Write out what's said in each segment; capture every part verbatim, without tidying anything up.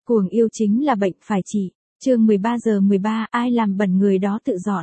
Cuồng yêu chính là bệnh phải trị. Chương mười ba giờ mười ba, ai làm bẩn người đó tự dọn.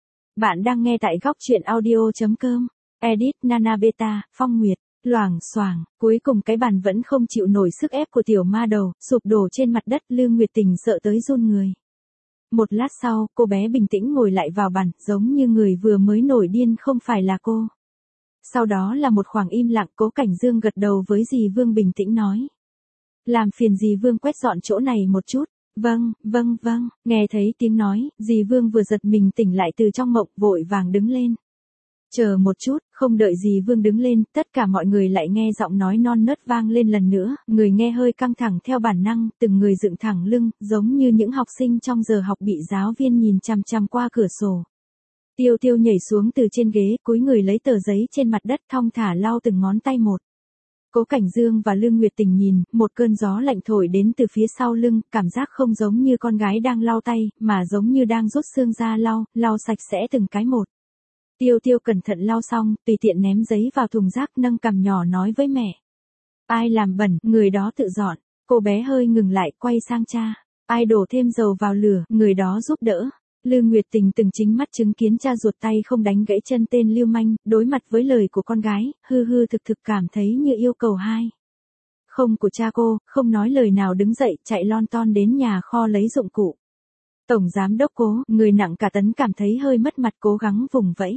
Bạn đang nghe tại góc truyện audio chấm com. Edit Nana Beta, Phong Nguyệt. Loảng xoảng, cuối cùng cái bàn vẫn không chịu nổi sức ép của tiểu ma đầu, sụp đổ trên mặt đất. Lương Nguyệt Tình sợ tới run người. Một lát sau, cô bé bình tĩnh ngồi lại vào bàn, giống như người vừa mới nổi điên không phải là cô. Sau đó là một khoảng im lặng. Cố Cảnh Dương gật đầu với dì Vương, bình tĩnh nói: làm phiền dì Vương quét dọn chỗ này một chút. Vâng, vâng, vâng. Nghe thấy tiếng nói, dì Vương vừa giật mình tỉnh lại từ trong mộng, vội vàng đứng lên. Chờ một chút. Không đợi dì Vương đứng lên, tất cả mọi người lại nghe giọng nói non nớt vang lên lần nữa. Người nghe hơi căng thẳng theo bản năng, từng người dựng thẳng lưng, giống như những học sinh trong giờ học bị giáo viên nhìn chằm chằm qua cửa sổ. Tiêu Tiêu nhảy xuống từ trên ghế, cúi người lấy tờ giấy trên mặt đất, thong thả lau từng ngón tay một. Cố Cảnh Dương và Lương Nguyệt Tình nhìn, một cơn gió lạnh thổi đến từ phía sau lưng, cảm giác không giống như con gái đang lau tay, mà giống như đang rút xương ra lau, lau sạch sẽ từng cái một. Tiêu Tiêu cẩn thận lau xong, tùy tiện ném giấy vào thùng rác, nâng cằm nhỏ nói với mẹ: ai làm bẩn, người đó tự dọn. Cô bé hơi ngừng lại, quay sang cha: ai đổ thêm dầu vào lửa, người đó giúp đỡ. Lương Nguyệt Tình từng chính mắt chứng kiến cha ruột tay không đánh gãy chân tên lưu manh, đối mặt với lời của con gái, hư hư thực thực cảm thấy như yêu cầu hai. Không của cha cô, không nói lời nào đứng dậy, chạy lon ton đến nhà kho lấy dụng cụ. Tổng giám đốc Cố, người nặng cả tấn, cảm thấy hơi mất mặt, cố gắng vùng vẫy.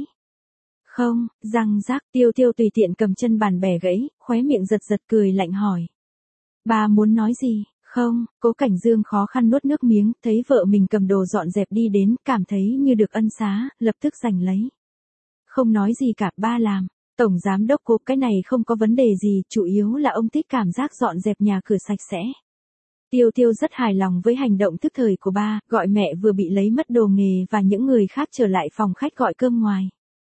Không, răng rác. Tiêu Tiêu tùy tiện cầm chân bàn bẻ gãy, khóe miệng giật giật cười lạnh hỏi: bà muốn nói gì? Không. Cố Cảnh Dương khó khăn nuốt nước miếng, thấy vợ mình cầm đồ dọn dẹp đi đến, cảm thấy như được ân xá, lập tức giành lấy. Không nói gì cả, ba làm. Tổng giám đốc Cố, cái này không có vấn đề gì, chủ yếu là ông thích cảm giác dọn dẹp nhà cửa sạch sẽ. Tiêu Tiêu rất hài lòng với hành động thức thời của ba, gọi mẹ vừa bị lấy mất đồ nghề và những người khác trở lại phòng khách gọi cơm ngoài.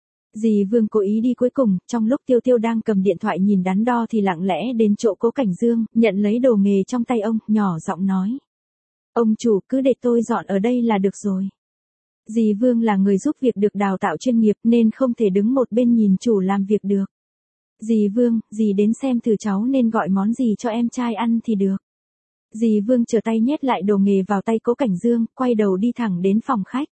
Dì Vương cố ý đi cuối cùng, trong lúc Tiêu Tiêu đang cầm điện thoại nhìn đắn đo thì lặng lẽ đến chỗ Cố Cảnh Dương, nhận lấy đồ nghề trong tay ông, nhỏ giọng nói: ông chủ, cứ để tôi dọn ở đây là được rồi. Dì Vương là người giúp việc được đào tạo chuyên nghiệp nên không thể đứng một bên nhìn chủ làm việc được. Dì Vương, dì đến xem thử cháu nên gọi món gì cho em trai ăn thì được. Dì Vương trở tay nhét lại đồ nghề vào tay Cố Cảnh Dương, quay đầu đi thẳng đến phòng khách.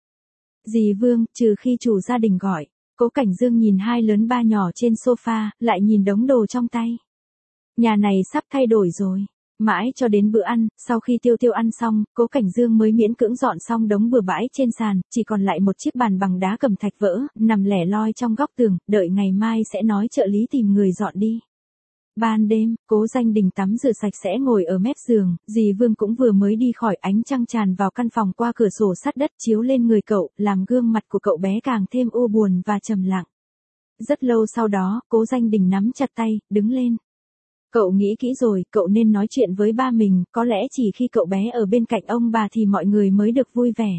Dì Vương, trừ khi chủ gia đình gọi. Cố Cảnh Dương nhìn hai lớn ba nhỏ trên sofa, lại nhìn đống đồ trong tay. Nhà này sắp thay đổi rồi. Mãi cho đến bữa ăn, sau khi Tiêu Tiêu ăn xong, Cố Cảnh Dương mới miễn cưỡng dọn xong đống bừa bãi trên sàn, chỉ còn lại một chiếc bàn bằng đá cẩm thạch vỡ, nằm lẻ loi trong góc tường, đợi ngày mai sẽ nói trợ lý tìm người dọn đi. Ban đêm, Cố Danh Đình tắm rửa sạch sẽ ngồi ở mép giường, dì Vương cũng vừa mới đi khỏi, ánh trăng tràn vào căn phòng qua cửa sổ sắt đất chiếu lên người cậu, làm gương mặt của cậu bé càng thêm u buồn và trầm lặng. Rất lâu sau đó, Cố Danh Đình nắm chặt tay, đứng lên. Cậu nghĩ kỹ rồi, cậu nên nói chuyện với ba mình, có lẽ chỉ khi cậu bé ở bên cạnh ông bà thì mọi người mới được vui vẻ.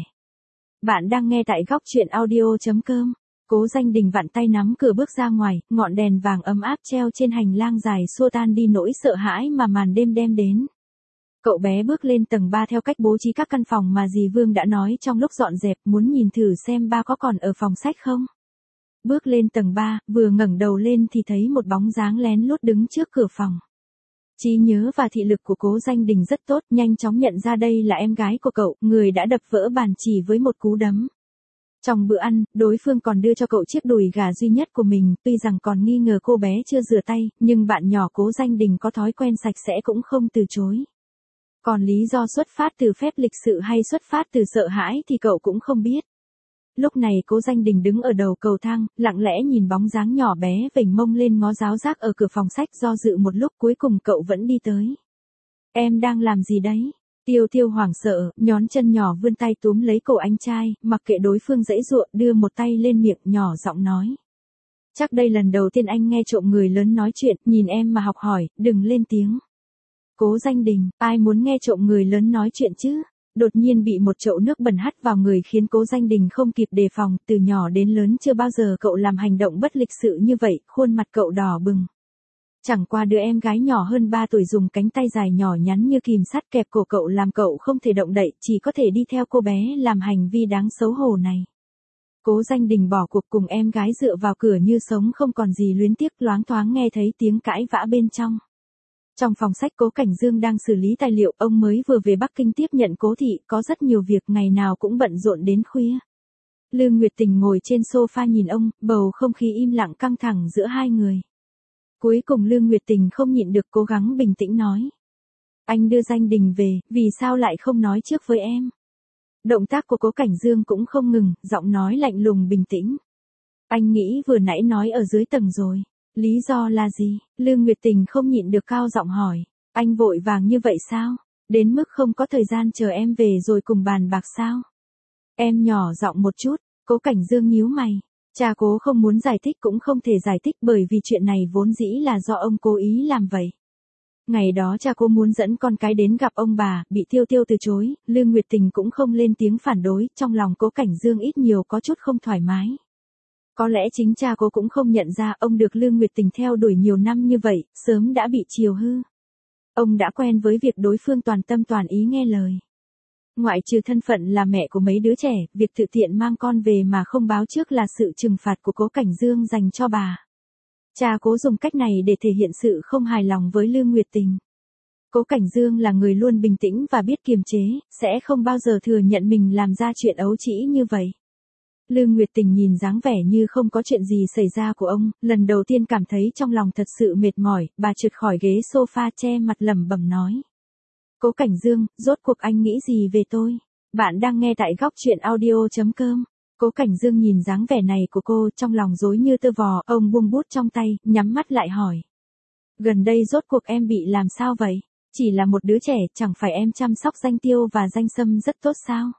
Bạn đang nghe tại góc truyện audio chấm com. Cố Danh Đình vặn tay nắm cửa bước ra ngoài, ngọn đèn vàng ấm áp treo trên hành lang dài xua tan đi nỗi sợ hãi mà màn đêm đem đến. Cậu bé bước lên tầng ba theo cách bố trí các căn phòng mà dì Vương đã nói trong lúc dọn dẹp, muốn nhìn thử xem ba có còn ở phòng sách không. Bước lên tầng ba, vừa ngẩng đầu lên thì thấy một bóng dáng lén lút đứng trước cửa phòng. Trí nhớ và thị lực của Cố Danh Đình rất tốt, nhanh chóng nhận ra đây là em gái của cậu, người đã đập vỡ bàn chỉ với một cú đấm. Trong bữa ăn, đối phương còn đưa cho cậu chiếc đùi gà duy nhất của mình, tuy rằng còn nghi ngờ cô bé chưa rửa tay, nhưng bạn nhỏ Cố Danh Đình có thói quen sạch sẽ cũng không từ chối. Còn lý do xuất phát từ phép lịch sự hay xuất phát từ sợ hãi thì cậu cũng không biết. Lúc này Cố Danh Đình đứng ở đầu cầu thang, lặng lẽ nhìn bóng dáng nhỏ bé vểnh mông lên ngó giáo giác ở cửa phòng sách, do dự một lúc cuối cùng cậu vẫn đi tới. Em đang làm gì đấy? Tiêu Tiêu hoảng sợ, nhón chân nhỏ vươn tay túm lấy cổ anh trai, mặc kệ đối phương giãy giụa, đưa một tay lên miệng, nhỏ giọng nói: chắc đây lần đầu tiên anh nghe trộm người lớn nói chuyện, nhìn em mà học hỏi, đừng lên tiếng. Cố Danh Đình, ai muốn nghe trộm người lớn nói chuyện chứ? Đột nhiên bị một chậu nước bẩn hắt vào người khiến Cố Danh Đình không kịp đề phòng, từ nhỏ đến lớn chưa bao giờ cậu làm hành động bất lịch sự như vậy, khuôn mặt cậu đỏ bừng. Chẳng qua đứa em gái nhỏ hơn ba tuổi dùng cánh tay dài nhỏ nhắn như kìm sắt kẹp cổ cậu làm cậu không thể động đậy, chỉ có thể đi theo cô bé làm hành vi đáng xấu hổ này. Cố Danh Đình bỏ cuộc cùng em gái dựa vào cửa như sống không còn gì luyến tiếc, loáng thoáng nghe thấy tiếng cãi vã bên trong. Trong phòng sách Cố Cảnh Dương đang xử lý tài liệu, ông mới vừa về Bắc Kinh tiếp nhận Cố thị, có rất nhiều việc, ngày nào cũng bận rộn đến khuya. Lương Nguyệt Tình ngồi trên sofa nhìn ông, bầu không khí im lặng căng thẳng giữa hai người. Cuối cùng Lương Nguyệt Tình không nhịn được, cố gắng bình tĩnh nói. Anh đưa Danh Đình về, vì sao lại không nói trước với em? Động tác của Cố Cảnh Dương cũng không ngừng, giọng nói lạnh lùng bình tĩnh. Anh nghĩ vừa nãy nói ở dưới tầng rồi. Lý do là gì? Lương Nguyệt Tình không nhịn được cao giọng hỏi. Anh vội vàng như vậy sao? Đến mức không có thời gian chờ em về rồi cùng bàn bạc sao? Em nhỏ giọng một chút, Cố Cảnh Dương nhíu mày. Cha Cố không muốn giải thích cũng không thể giải thích bởi vì chuyện này vốn dĩ là do ông cố ý làm vậy. Ngày đó cha Cố muốn dẫn con cái đến gặp ông bà, bị Tiêu Tiêu từ chối, Lương Nguyệt Tình cũng không lên tiếng phản đối, trong lòng Cố Cảnh Dương ít nhiều có chút không thoải mái. Có lẽ chính cha Cố cũng không nhận ra ông được Lương Nguyệt Tình theo đuổi nhiều năm như vậy, sớm đã bị chiều hư. Ông đã quen với việc đối phương toàn tâm toàn ý nghe lời. Ngoại trừ thân phận là mẹ của mấy đứa trẻ, việc tự tiện mang con về mà không báo trước là sự trừng phạt của Cố Cảnh Dương dành cho bà. Cha Cố dùng cách này để thể hiện sự không hài lòng với Lương Nguyệt Tình. Cố Cảnh Dương là người luôn bình tĩnh và biết kiềm chế, sẽ không bao giờ thừa nhận mình làm ra chuyện ấu trĩ như vậy. Lương Nguyệt Tình nhìn dáng vẻ như không có chuyện gì xảy ra của ông, lần đầu tiên cảm thấy trong lòng thật sự mệt mỏi, bà trượt khỏi ghế sofa che mặt lẩm bẩm nói. Cố Cảnh Dương, rốt cuộc anh nghĩ gì về tôi? Bạn đang nghe tại góc truyện audio chấm com. Cố Cảnh Dương nhìn dáng vẻ này của cô, trong lòng rối như tơ vò, ông buông bút trong tay, nhắm mắt lại hỏi. Gần đây rốt cuộc em bị làm sao vậy? Chỉ là một đứa trẻ, chẳng phải em chăm sóc Danh Tiêu và Danh Sâm rất tốt sao?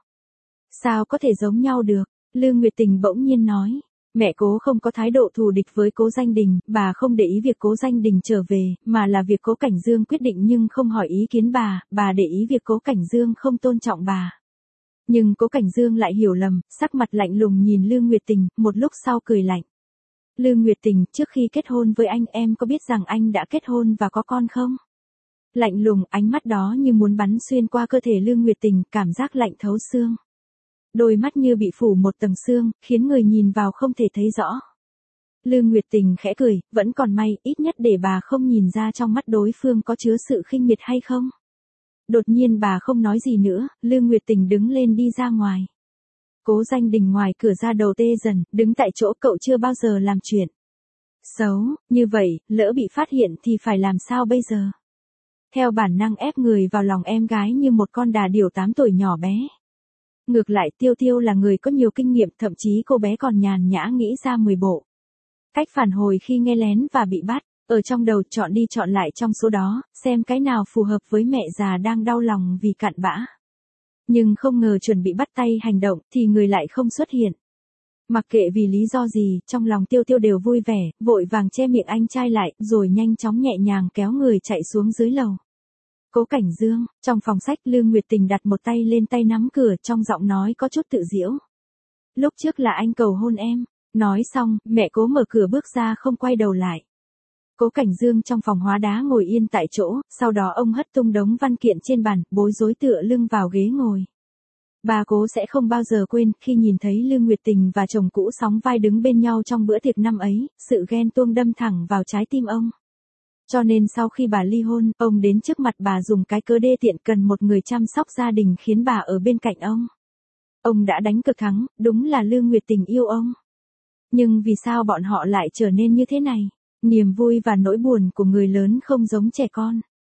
Sao có thể giống nhau được? Lương Nguyệt Tình bỗng nhiên nói. Mẹ Cố không có thái độ thù địch với Cố Danh Đình, bà không để ý việc Cố Danh Đình trở về, mà là việc Cố Cảnh Dương quyết định nhưng không hỏi ý kiến bà, bà để ý việc Cố Cảnh Dương không tôn trọng bà. Nhưng Cố Cảnh Dương lại hiểu lầm, sắc mặt lạnh lùng nhìn Lương Nguyệt Tình, một lúc sau cười lạnh. Lương Nguyệt Tình, trước khi kết hôn với anh em có biết rằng anh đã kết hôn và có con không? Lạnh lùng, ánh mắt đó như muốn bắn xuyên qua cơ thể Lương Nguyệt Tình, cảm giác lạnh thấu xương. Đôi mắt như bị phủ một tầng sương, khiến người nhìn vào không thể thấy rõ. Lương Nguyệt Tình khẽ cười, vẫn còn may, ít nhất để bà không nhìn ra trong mắt đối phương có chứa sự khinh miệt hay không. Đột nhiên bà không nói gì nữa, Lương Nguyệt Tình đứng lên đi ra ngoài. Cố Danh Đình ngoài cửa ra đầu tê dần, đứng tại chỗ, cậu chưa bao giờ làm chuyện xấu, như vậy, lỡ bị phát hiện thì phải làm sao bây giờ? Theo bản năng ép người vào lòng em gái như một con đà điểu tám tuổi nhỏ bé. Ngược lại Tiêu Tiêu là người có nhiều kinh nghiệm, thậm chí cô bé còn nhàn nhã nghĩ ra mười bộ cách phản hồi khi nghe lén và bị bắt, ở trong đầu chọn đi chọn lại trong số đó, xem cái nào phù hợp với mẹ già đang đau lòng vì cặn bã. Nhưng không ngờ chuẩn bị bắt tay hành động thì người lại không xuất hiện. Mặc kệ vì lý do gì, trong lòng Tiêu Tiêu đều vui vẻ, vội vàng che miệng anh trai lại, rồi nhanh chóng nhẹ nhàng kéo người chạy xuống dưới lầu. Cố Cảnh Dương, trong phòng sách Lương Nguyệt Tình đặt một tay lên tay nắm cửa, trong giọng nói có chút tự giễu. Lúc trước là anh cầu hôn em. Nói xong, mẹ Cố mở cửa bước ra không quay đầu lại. Cố Cảnh Dương trong phòng hóa đá ngồi yên tại chỗ, sau đó ông hất tung đống văn kiện trên bàn, bối rối tựa lưng vào ghế ngồi. Bà Cố sẽ không bao giờ quên khi nhìn thấy Lương Nguyệt Tình và chồng cũ sóng vai đứng bên nhau trong bữa tiệc năm ấy, sự ghen tuông đâm thẳng vào trái tim ông. Cho nên sau khi bà ly hôn, ông đến trước mặt bà dùng cái cớ đê tiện cần một người chăm sóc gia đình khiến bà ở bên cạnh ông. Ông đã đánh cực thắng, đúng là Lương Nguyệt Tình yêu ông. Nhưng vì sao bọn họ lại trở nên như thế này? Niềm vui và nỗi buồn của người lớn không giống trẻ con.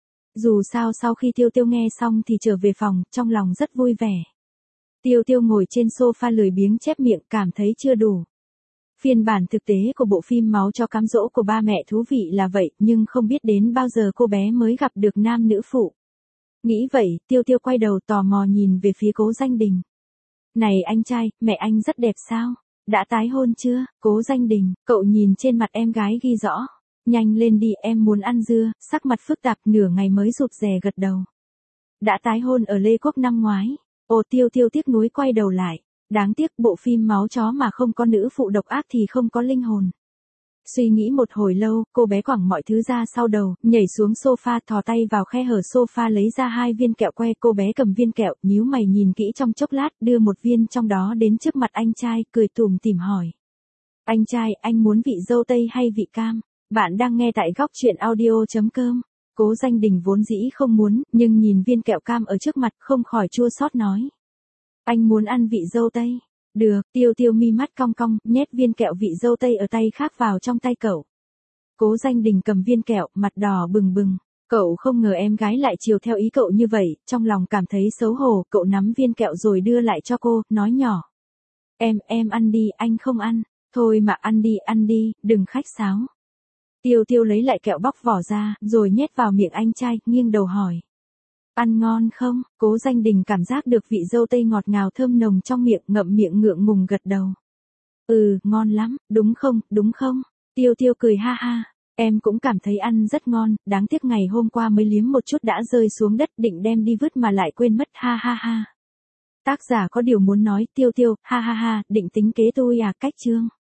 Dù sao sau khi Tiêu Tiêu nghe xong thì trở về phòng, trong lòng rất vui vẻ. Tiêu Tiêu ngồi trên sofa lười biếng chép miệng, cảm thấy chưa đủ. Phiên bản thực tế của bộ phim Máu cho cám dỗ của ba mẹ thú vị là vậy, nhưng không biết đến bao giờ cô bé mới gặp được nam nữ phụ. Nghĩ vậy, Tiêu Tiêu quay đầu tò mò nhìn về phía Cố Danh Đình. Này anh trai, mẹ anh rất đẹp sao? Đã tái hôn chưa? Cố Danh Đình, cậu nhìn trên mặt em gái ghi rõ. Nhanh lên đi, em muốn ăn dưa, sắc mặt phức tạp nửa ngày mới rụt rè gật đầu. Đã tái hôn ở Lê Quốc năm ngoái. Ồ, Tiêu Tiêu tiếc nuối quay đầu lại. Đáng tiếc bộ phim Máu chó mà không có nữ phụ độc ác thì không có linh hồn. Suy nghĩ một hồi lâu, cô bé quẳng mọi thứ ra sau đầu, nhảy xuống sofa, thò tay vào khe hở sofa lấy ra hai viên kẹo que. Cô bé cầm viên kẹo, nhíu mày nhìn kỹ trong chốc lát, đưa một viên trong đó đến trước mặt anh trai, cười tủm tỉm hỏi. Anh trai, anh muốn vị dâu tây hay vị cam? Bạn đang nghe tại góc truyện audio chấm com. Cố Danh Đình vốn dĩ không muốn, nhưng nhìn viên kẹo cam ở trước mặt không khỏi chua xót nói. Anh muốn ăn vị dâu tây. Được, Tiêu Tiêu mi mắt cong cong, nhét viên kẹo vị dâu tây ở tay khác vào trong tay cậu. Cố Danh Đình cầm viên kẹo, mặt đỏ bừng bừng. Cậu không ngờ em gái lại chiều theo ý cậu như vậy, trong lòng cảm thấy xấu hổ, cậu nắm viên kẹo rồi đưa lại cho cô, nói nhỏ. Em, em ăn đi, anh không ăn. Thôi mà ăn đi, ăn đi, đừng khách sáo. Tiêu Tiêu lấy lại kẹo bóc vỏ ra, rồi nhét vào miệng anh trai, nghiêng đầu hỏi. Ăn ngon không? Cố Danh Đình cảm giác được vị dâu tây ngọt ngào thơm nồng trong miệng, ngậm miệng ngượng ngùng gật đầu. Ừ, ngon lắm, đúng không, đúng không? Tiêu Tiêu cười ha ha. Em cũng cảm thấy ăn rất ngon, đáng tiếc ngày hôm qua mới liếm một chút đã rơi xuống đất, định đem đi vứt mà lại quên mất, ha ha ha. Tác giả có điều muốn nói, Tiêu Tiêu, ha ha ha, định tính kế tôi à, cách chương.